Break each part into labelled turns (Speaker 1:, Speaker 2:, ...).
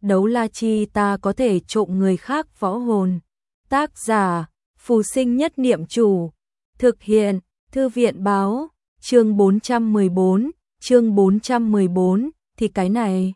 Speaker 1: đấu la chi ta có thể trộm người khác võ hồn. Tác giả, Phù Sinh Nhất Niệm Chủ. Thực hiện, Thư viện báo, chương 414, thì cái này.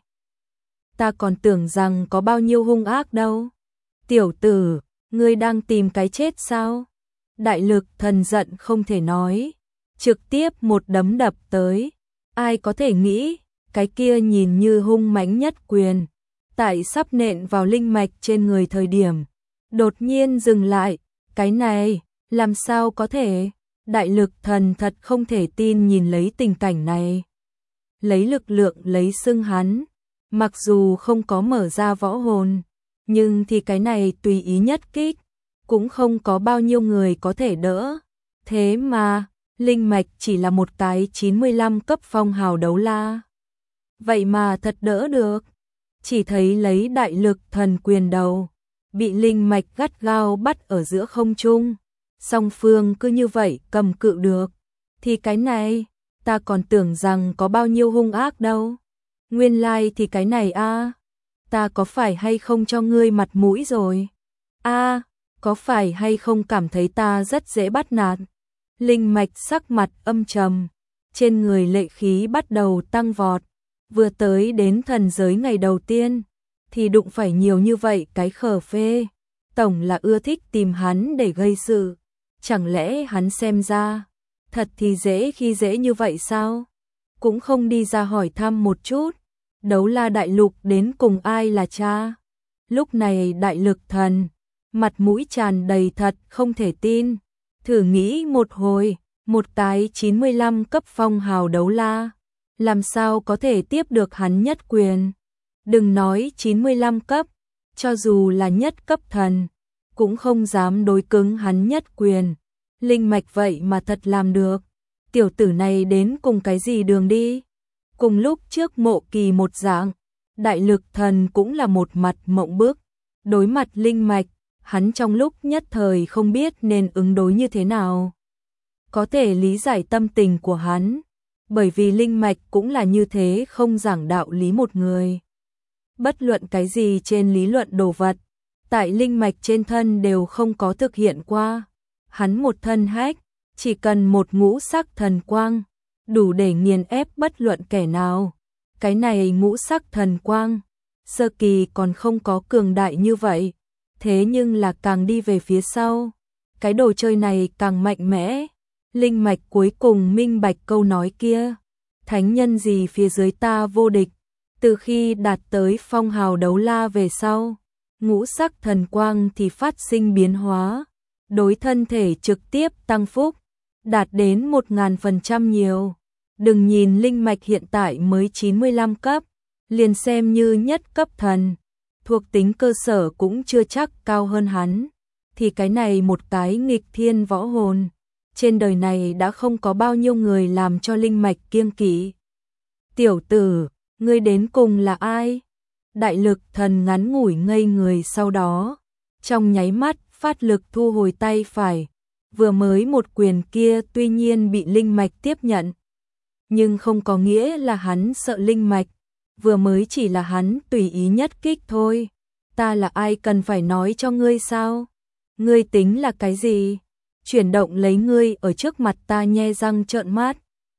Speaker 1: Ta còn tưởng rằng có bao nhiêu hung ác đâu. Tiểu tử, ngươi đang tìm cái chết sao? Đại lực thần giận không thể nói, trực tiếp một đấm đập tới. Ai có thể nghĩ, cái kia nhìn như hung mãnh nhất quyền, tại sắp nện vào linh mạch trên người thời điểm, đột nhiên dừng lại. Cái này, làm sao có thể? Đại lực thần thật không thể tin nhìn lấy tình cảnh này. Lấy lực lượng lấy xưng hắn, mặc dù không có mở ra võ hồn, nhưng thì cái này tùy ý nhất kích, cũng không có bao nhiêu người có thể đỡ. Thế mà, linh mạch chỉ là một cái 95 cấp phong hào đấu la. Vậy mà thật đỡ được. Chỉ thấy lấy đại lực thần quyền đầu, bị linh mạch gắt gao bắt ở giữa không trung. Song phương cứ như vậy cầm cự được. Thì cái này, ta còn tưởng rằng có bao nhiêu hung ác đâu. Nguyên lai thì cái này a, ta có phải hay không cho ngươi mặt mũi rồi? A, có phải hay không cảm thấy ta rất dễ bắt nạt? Linh mạch sắc mặt âm trầm, trên người lệ khí bắt đầu tăng vọt. Vừa tới đến thần giới ngày đầu tiên, thì đụng phải nhiều như vậy cái khờ phê. Tổng là ưa thích tìm hắn để gây sự. Chẳng lẽ hắn xem ra, thật thì dễ khi dễ như vậy sao? Cũng không đi ra hỏi thăm một chút. Đấu la đại lục đến cùng ai là cha? Lúc này đại lực thần, mặt mũi tràn đầy thật không thể tin. Thử nghĩ một hồi, một cái 95 cấp phong hào đấu la, làm sao có thể tiếp được hắn nhất quyền? Đừng nói 95 cấp, cho dù là nhất cấp thần, cũng không dám đối cứng hắn nhất quyền. Linh mạch vậy mà thật làm được. Tiểu tử này đến cùng cái gì đường đi? Cùng lúc trước Mộ Kỳ một dạng, đại lực thần cũng là một mặt mộng bức. Đối mặt linh mạch, hắn trong lúc nhất thời không biết nên ứng đối như thế nào. Có thể lý giải tâm tình của hắn, bởi vì linh mạch cũng là như thế không giảng đạo lý một người. Bất luận cái gì trên lý luận đồ vật, tại linh mạch trên thân đều không có thực hiện qua. Hắn một thân hách, chỉ cần một ngũ sắc thần quang, đủ để nghiền ép bất luận kẻ nào. Cái này ngũ sắc thần quang, sơ kỳ còn không có cường đại như vậy, thế nhưng là càng đi về phía sau, cái đồ chơi này càng mạnh mẽ. Linh mạch cuối cùng minh bạch câu nói kia, thánh nhân gì phía dưới ta vô địch. Từ khi đạt tới phong hào đấu la về sau, ngũ sắc thần quang thì phát sinh biến hóa, đối thân thể trực tiếp tăng phúc, đạt đến 1000% nhiều. Đừng nhìn linh mạch hiện tại mới 95 cấp, liền xem như nhất cấp thần, thuộc tính cơ sở cũng chưa chắc cao hơn hắn. Thì cái này một cái nghịch thiên võ hồn, trên đời này đã không có bao nhiêu người làm cho linh mạch kiêng kỵ. Tiểu tử, ngươi đến cùng là ai? Đại lực thần ngắn ngủi ngây người, sau đó trong nháy mắt phát lực thu hồi tay phải. Vừa mới một quyền kia tuy nhiên bị linh mạch tiếp nhận, nhưng không có nghĩa là hắn sợ linh mạch, vừa mới chỉ là hắn tùy ý nhất kích thôi. Ta là ai cần phải nói cho ngươi sao? Ngươi tính là cái gì? Chuyển động lấy ngươi ở trước mặt ta nhe răng trợn mắt.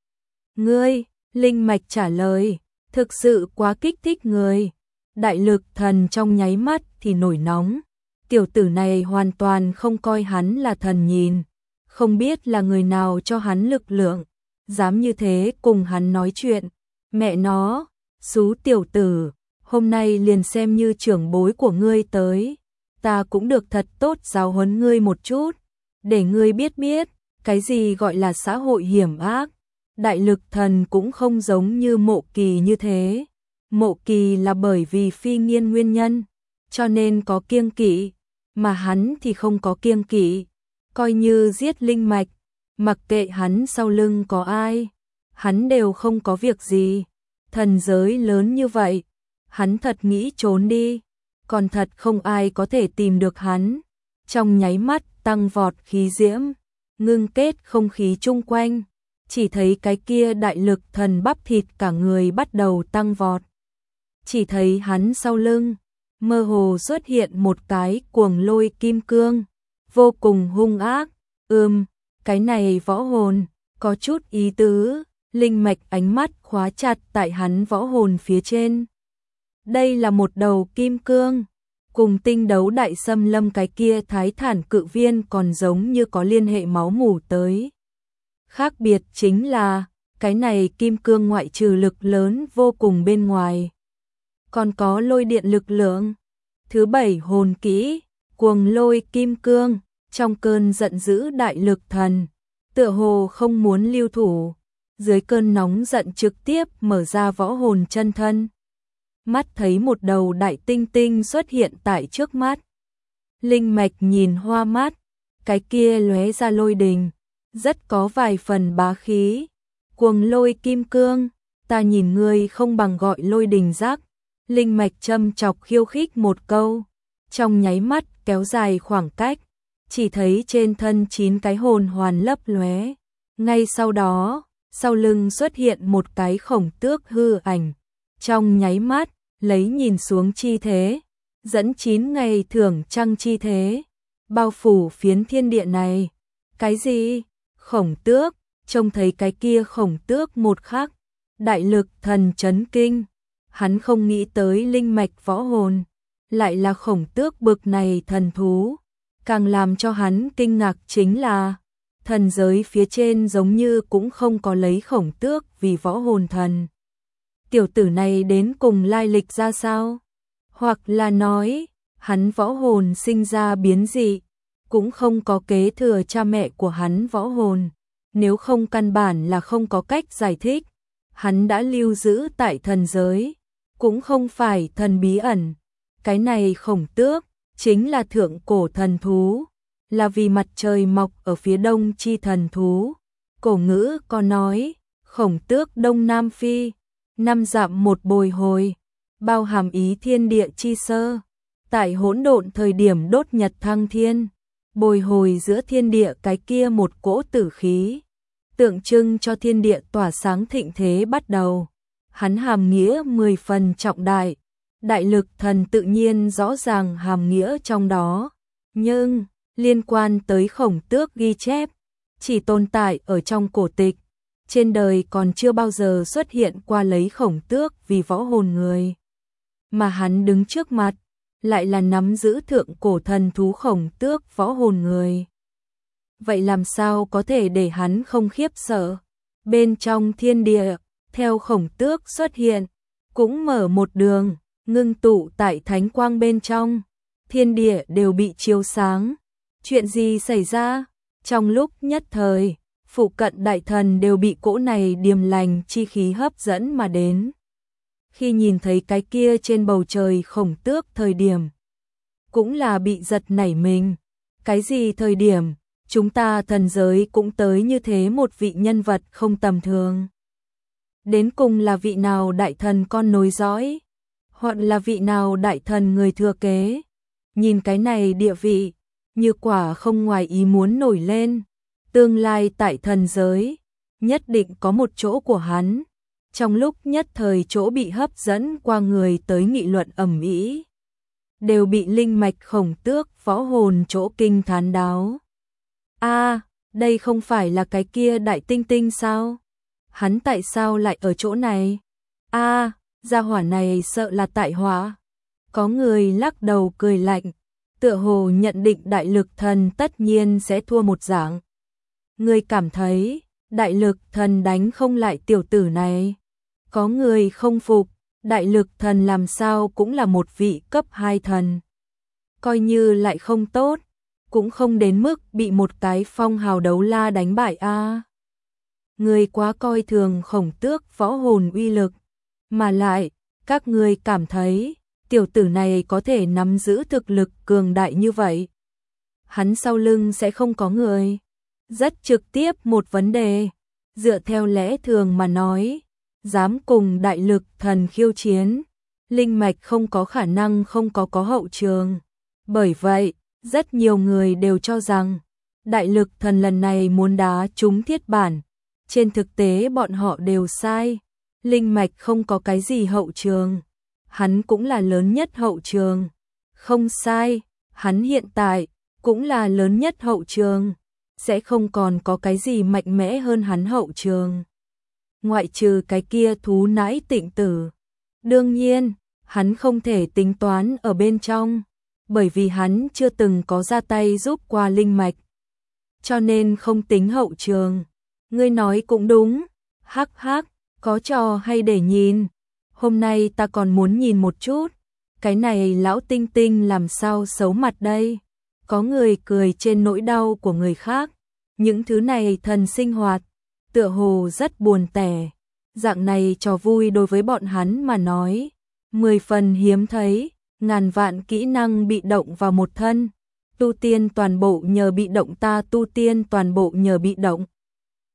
Speaker 1: Ngươi, linh mạch trả lời, thực sự quá kích thích người. Đại lực thần trong nháy mắt thì nổi nóng. Tiểu tử này hoàn toàn không coi hắn là thần nhìn, không biết là người nào cho hắn lực lượng, dám như thế cùng hắn nói chuyện. Mẹ nó, xú tiểu tử, hôm nay liền xem như trưởng bối của ngươi tới, ta cũng được thật tốt giáo huấn ngươi một chút, để ngươi biết biết cái gì gọi là xã hội hiểm ác. Đại lực thần cũng không giống như Mộ Kỳ như thế. Mộ Kỳ là bởi vì phi nghiên nguyên nhân, cho nên có kiêng kỵ, mà hắn thì không có kiêng kỵ. Coi như giết linh mạch, mặc kệ hắn sau lưng có ai, hắn đều không có việc gì. Thần giới lớn như vậy, hắn thật nghĩ trốn đi, còn thật không ai có thể tìm được hắn. Trong nháy mắt tăng vọt khí diễm, ngưng kết không khí chung quanh, chỉ thấy cái kia đại lực thần bắp thịt cả người bắt đầu tăng vọt. chỉ thấy hắn sau lưng, mơ hồ xuất hiện một cái cuồng lôi kim cương, vô cùng hung ác. Cái này võ hồn, có chút ý tứ, linh mạch ánh mắt khóa chặt tại hắn võ hồn phía trên. Đây là một đầu kim cương, cùng tinh đấu đại xâm lâm cái kia thái thản cự viên còn giống như có liên hệ máu mủ tới. Khác biệt chính là, cái này kim cương ngoại trừ lực lớn vô cùng bên ngoài, còn có lôi điện lực lượng. Thứ 7 hồn kỹ, cuồng lôi kim cương, trong cơn giận dữ đại lực thần, tựa hồ không muốn lưu thủ, dưới cơn nóng giận trực tiếp mở ra võ hồn chân thân. Mắt thấy một đầu đại tinh tinh xuất hiện tại trước mắt. Linh mạch nhìn hoa mắt, cái kia lóe ra lôi đình, rất có vài phần bá khí. Cuồng lôi kim cương, ta nhìn ngươi không bằng gọi lôi đình giác. Linh mạch châm chọc khiêu khích một câu, trong nháy mắt kéo dài khoảng cách, chỉ thấy trên thân 9 cái hồn hoàn lấp lóe. Ngay sau đó, sau lưng xuất hiện một cái khổng tước hư ảnh, trong nháy mắt, lấy nhìn xuống chi thế, dẫn 9 ngày thưởng trăng chi thế, bao phủ phiến thiên địa này. Cái gì? Khổng tước, trông thấy cái kia khổng tước một khắc, đại lực thần chấn kinh, hắn không nghĩ tới linh mạch võ hồn, lại là khổng tước bực này thần thú. Càng làm cho hắn kinh ngạc chính là, thần giới phía trên giống như cũng không có lấy khổng tước vì võ hồn thần. Tiểu tử này đến cùng lai lịch ra sao? Hoặc là nói, hắn võ hồn sinh ra biến dị, cũng không có kế thừa cha mẹ của hắn võ hồn, nếu không căn bản là không có cách giải thích. Hắn đã lưu giữ tại thần giới, cũng không phải thần bí ẩn. Cái này khổng tước, chính là thượng cổ thần thú, là vì mặt trời mọc ở phía đông chi thần thú. Cổ ngữ có nói, khổng tước đông nam phi, 5 dặm một bồi hồi, bao hàm ý thiên địa chi sơ. Tại hỗn độn thời điểm đốt nhật thăng thiên, bồi hồi giữa thiên địa cái kia một cỗ tử khí, tượng trưng cho thiên địa tỏa sáng thịnh thế bắt đầu. Hắn hàm nghĩa 10 phần trọng đại, đại lực thần tự nhiên rõ ràng hàm nghĩa trong đó, nhưng liên quan tới khổng tước ghi chép, chỉ tồn tại ở trong cổ tịch, trên đời còn chưa bao giờ xuất hiện qua lấy khổng tước vì võ hồn người. Mà hắn đứng trước mặt, lại là nắm giữ thượng cổ thần thú khổng tước võ hồn người. Vậy làm sao có thể để hắn không khiếp sợ? Bên trong thiên địa, theo khổng tước xuất hiện, cũng mở một đường, ngưng tụ tại thánh quang bên trong, thiên địa đều bị chiếu sáng. Chuyện gì xảy ra? Trong lúc nhất thời, phụ cận đại thần đều bị cỗ này điềm lành chi khí hấp dẫn mà đến. Khi nhìn thấy cái kia trên bầu trời khổng tước thời điểm, cũng là bị giật nảy mình. Cái gì thời điểm, chúng ta thần giới cũng tới như thế một vị nhân vật không tầm thường. Đến cùng là vị nào đại thần con nối dõi, hoặc là vị nào đại thần người thừa kế. Nhìn cái này địa vị, như quả không ngoài ý muốn nổi lên, tương lai tại thần giới, nhất định có một chỗ của hắn. Trong lúc nhất thời chỗ bị hấp dẫn qua người tới nghị luận ầm ĩ, đều bị linh mạch khổng tước võ hồn chỗ kinh thán đáo. Đây không phải là cái kia đại tinh tinh sao? Hắn tại sao lại ở chỗ này? Gia hỏa này sợ là tại họa. Có người lắc đầu cười lạnh, tựa hồ nhận định đại lực thần tất nhiên sẽ thua một dạng. Người cảm thấy, đại lực thần đánh không lại tiểu tử này. Có người không phục, đại lực thần làm sao cũng là một vị cấp 2 thần. Coi như lại không tốt, cũng không đến mức bị một cái phong hào đấu la đánh bại a. Người quá coi thường khổng tước võ hồn uy lực, mà lại, các người cảm thấy, tiểu tử này có thể nắm giữ thực lực cường đại như vậy. Hắn sau lưng sẽ không có người. Rất trực tiếp một vấn đề, dựa theo lẽ thường mà nói, dám cùng đại lực thần khiêu chiến, linh mạch không có khả năng không có hậu trường. Bởi vậy, rất nhiều người đều cho rằng, đại lực thần lần này muốn đá trúng thiết bản. Trên thực tế bọn họ đều sai, linh mạch không có cái gì hậu trường. hắn cũng là lớn nhất hậu trường. Không sai, hắn hiện tại cũng là lớn nhất hậu trường, sẽ không còn có cái gì mạnh mẽ hơn hắn hậu trường. Ngoại trừ cái kia thú nãi Tịnh Tử. Đương nhiên, hắn không thể tính toán ở bên trong, bởi vì hắn chưa từng có ra tay giúp qua linh mạch. Cho nên không tính hậu trường. Ngươi nói cũng đúng, hắc hắc, có trò hay để nhìn. Hôm nay ta còn muốn nhìn một chút, cái này lão tinh tinh làm sao xấu mặt đây. Có người cười trên nỗi đau của người khác, những thứ này thần sinh hoạt, tựa hồ rất buồn tẻ. Dạng này trò vui đối với bọn hắn mà nói, 10 phần hiếm thấy, ngàn vạn kỹ năng bị động vào một thân. Tu tiên toàn bộ nhờ bị động, ta tu tiên toàn bộ nhờ bị động.